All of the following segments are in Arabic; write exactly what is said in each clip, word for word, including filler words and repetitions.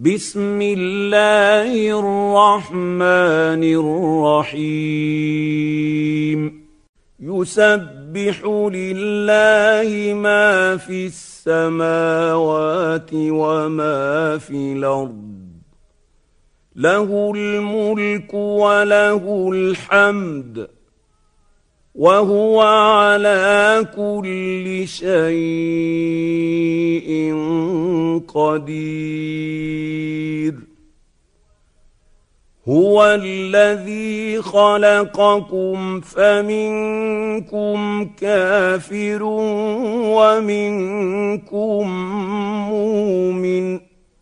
بسم الله الرحمن الرحيم يسبح لله ما في السماوات وما في الأرض له الملك وله الحمد وهو على كل شيء قدير هو الذي خلقكم فمنكم كافر ومنكم مؤمن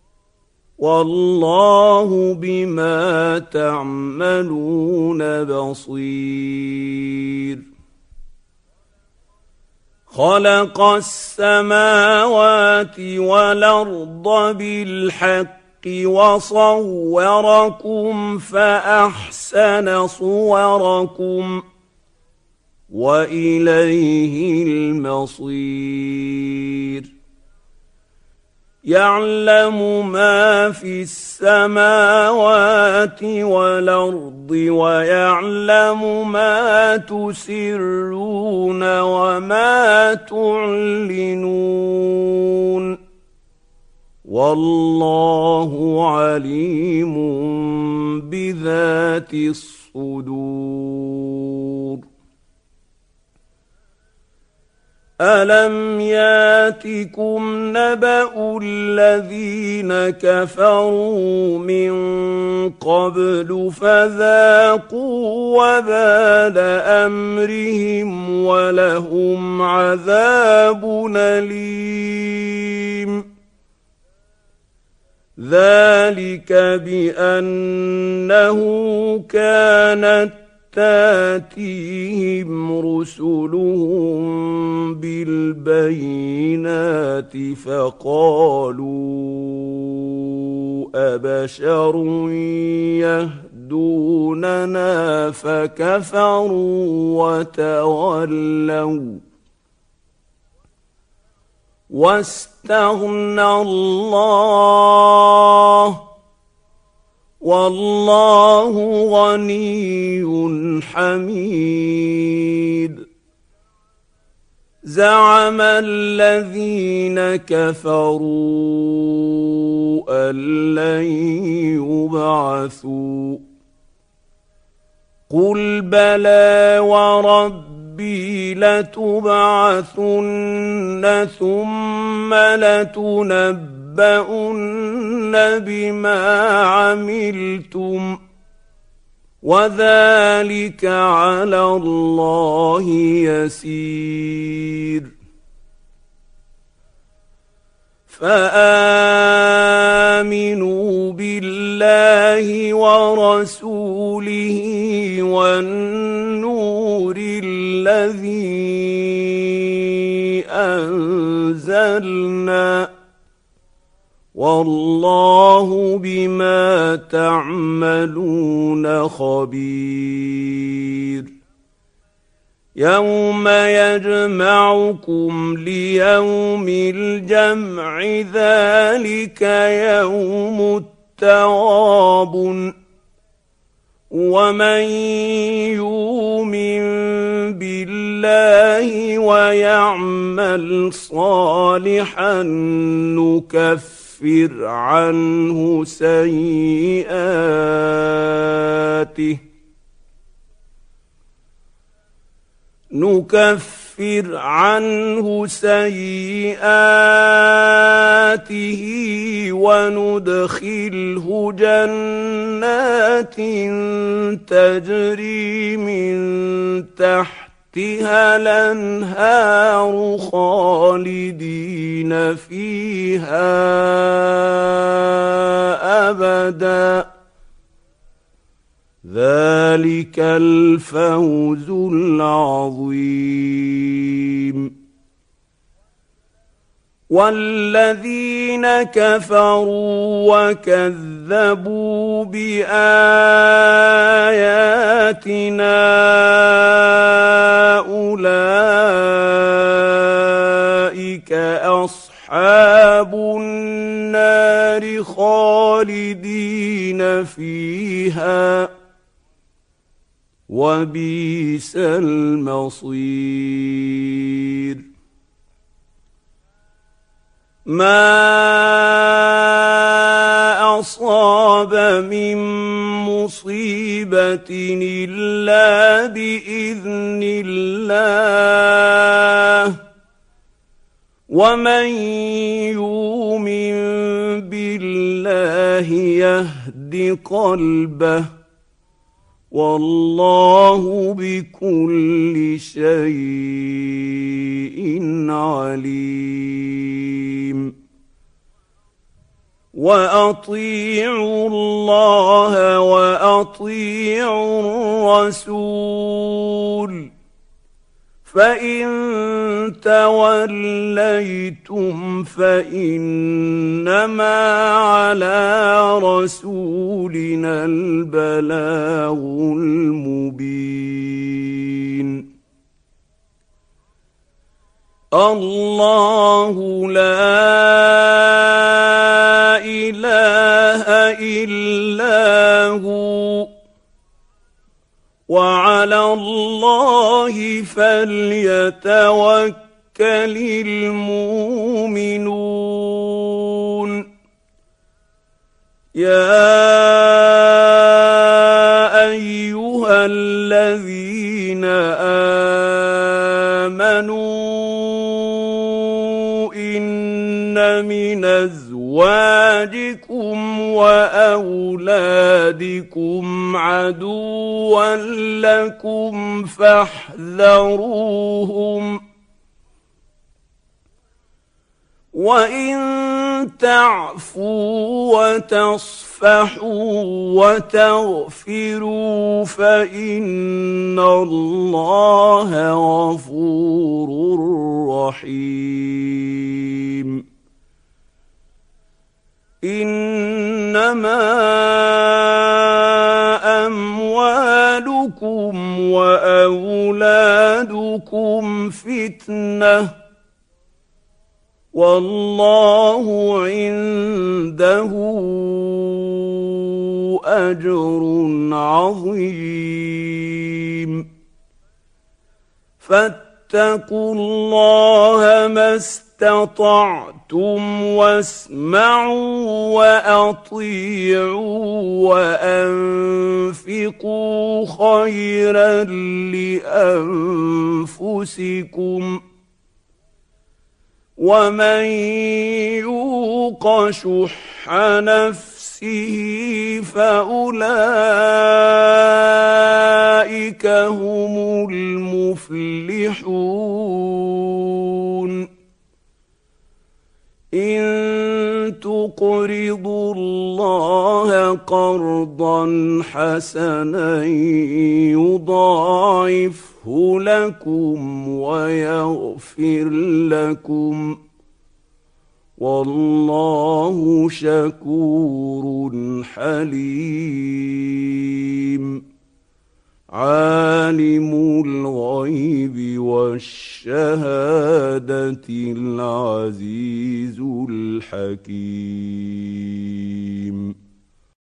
والله بما تعملون بصير خلق السماوات والأرض بالحق وصوركم فأحسن صوركم وإليه المصير يعلم ما في السماوات والأرض ويعلم ما تسرون وما تعلنون والله عليم بذات الصدور ألم ياتكم نبأ الذين كفروا من قبل فذاقوا وبال أمرهم ولهم عذاب أليم ذلك بأنه كانت تاتيهم رسلهم بالبينات فقالوا أبشر يهدوننا فكفروا وتولوا واستغنى الله والله غني حميد زعم الذين كفروا أن لن يبعثوا قل بلى وربي لتبعثن ثم لتنبؤن بما عملتم وذلك على الله يسير فآمنوا بالله ورسوله والنور الذي أنزلنا والله بما تعملون خبير يوم يجمعكم ليوم الجمع ذلك يوم التغابن ومن يؤمن بالله ويعمل صالحا نكفر نكفر عنه سيئاته نكفر عنه سيئاته وندخله جنات تجري من تحت تحتها الأنهار خالدين فيها أبدا ذلك الفوز العظيم والذين كفروا وكذبوا بآياتنا أولئك أصحاب النار النار خالدين فيها وبئس المصير. ما أصاب من مصيبة إلا بإذن الله ومن يؤمن بالله يهد قلبه والله بكل شيء عليم. وأطيعوا الله وأطيعوا الرسول فإن توليتم فإنما على رسولنا البلاغ المبين. الله لا إله إلا هو وعلى الله فليتوكل المؤمنون. يا أيها الذين آمنوا إن من أزواجكم وأولادكم عدوا لكم فاحذروهم وإن تعفوا وتصفحوا وتغفروا فإن الله غفور رحيم. إنما أموالكم وأولادكم فتنة والله عنده أجر عظيم. فاتقوا الله ما استطعتم واسمعوا وأطيعوا وأنفقوا خيرا لأنفسكم ومن يوق شح نفسه فأولئك هم المفلحون. إن تقرضوا الله قرضا حسنا يضاعفه لكم ويغفر لكم والله شكور حليم. عالم الغيب والشهادة العزيز الحكيم.